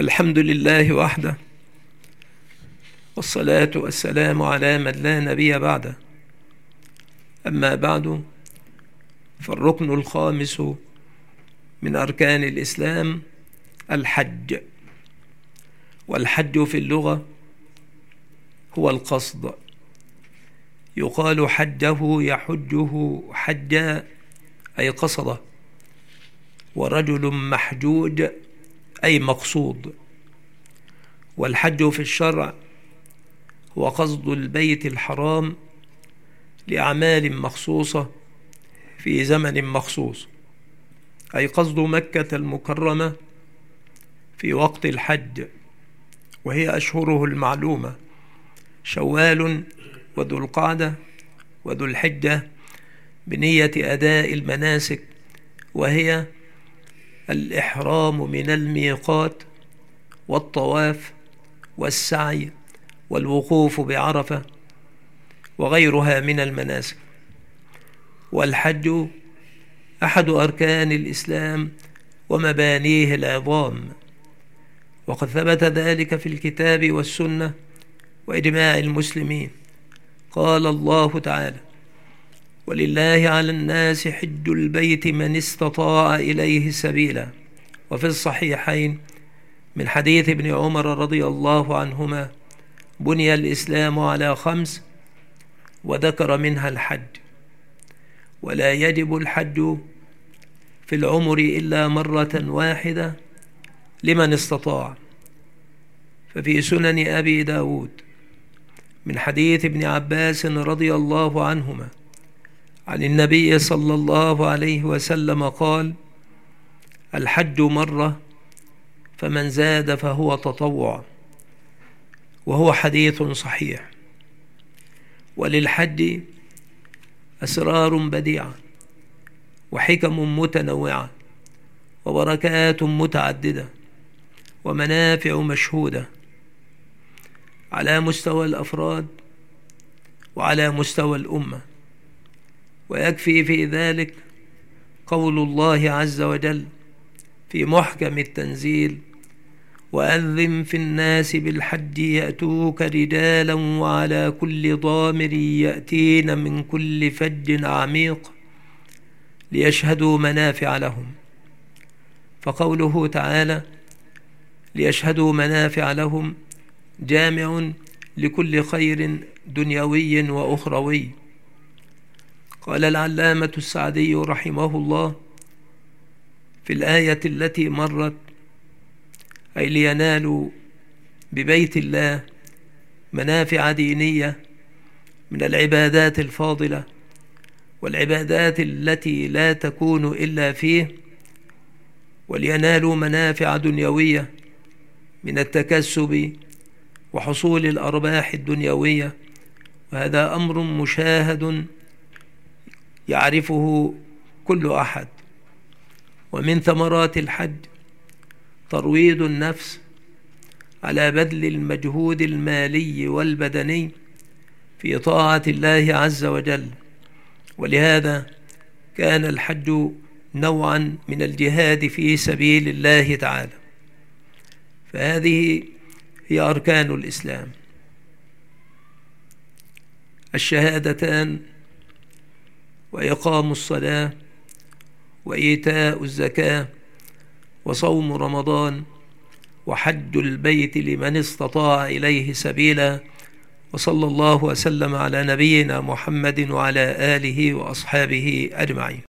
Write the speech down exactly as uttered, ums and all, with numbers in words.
الحمد لله وحده، والصلاة والسلام على من لا نبي بعده. أما بعد، فالركن الخامس من أركان الإسلام الحج. والحج في اللغة هو القصد، يقال حجه يحجه حجا أي قصده، ورجل محجوج أي مقصود. والحج في الشرع هو قصد البيت الحرام لأعمال مخصوصة في زمن مخصوص، أي قصد مكة المكرمة في وقت الحج، وهي أشهره المعلومة: شوال وذو القعدة وذو الحجة، بنية أداء المناسك، وهي الإحرام من الميقات والطواف والسعي والوقوف بعرفة وغيرها من المناسك. والحج أحد أركان الإسلام ومبانيه العظام، وقد ثبت ذلك في الكتاب والسنة وإجماع المسلمين. قال الله تعالى: ولله على الناس حج البيت من استطاع إليه سبيلا. وفي الصحيحين من حديث ابن عمر رضي الله عنهما: بني الإسلام على خمس، وذكر منها الحج. ولا يجب الحج في العمر إلا مرة واحدة لمن استطاع. ففي سنن أبي داود من حديث ابن عباس رضي الله عنهما عن النبي صلى الله عليه وسلم قال: الحج مرة، فمن زاد فهو تطوع. وهو حديث صحيح. وللحج أسرار بديعة وحكم متنوعة وبركات متعددة ومنافع مشهودة على مستوى الأفراد وعلى مستوى الأمة. ويكفي في ذلك قول الله عز وجل في محكم التنزيل: وأذن في الناس بالحج يأتوك رجالا وعلى كل ضامر يأتين من كل فج عميق ليشهدوا منافع لهم. فقوله تعالى ليشهدوا منافع لهم جامع لكل خير دنيوي وأخروي. قال العلامة السعدي رحمه الله في الآية التي مرت: أي لينالوا ببيت الله منافع دينية من العبادات الفاضلة والعبادات التي لا تكون إلا فيه، ولينالوا منافع دنيوية من التكسب وحصول الأرباح الدنيوية. وهذا أمر مشاهد يعرفه كل أحد. ومن ثمرات الحج ترويض النفس على بذل المجهود المالي والبدني في طاعة الله عز وجل. ولهذا كان الحج نوعا من الجهاد في سبيل الله تعالى. فهذه هي أركان الإسلام: الشهادتان، وإقام الصلاة، وإيتاء الزكاة، وصوم رمضان، وحج البيت لمن استطاع إليه سبيلا. وصلى الله وسلم على نبينا محمد وعلى آله وأصحابه أجمعين.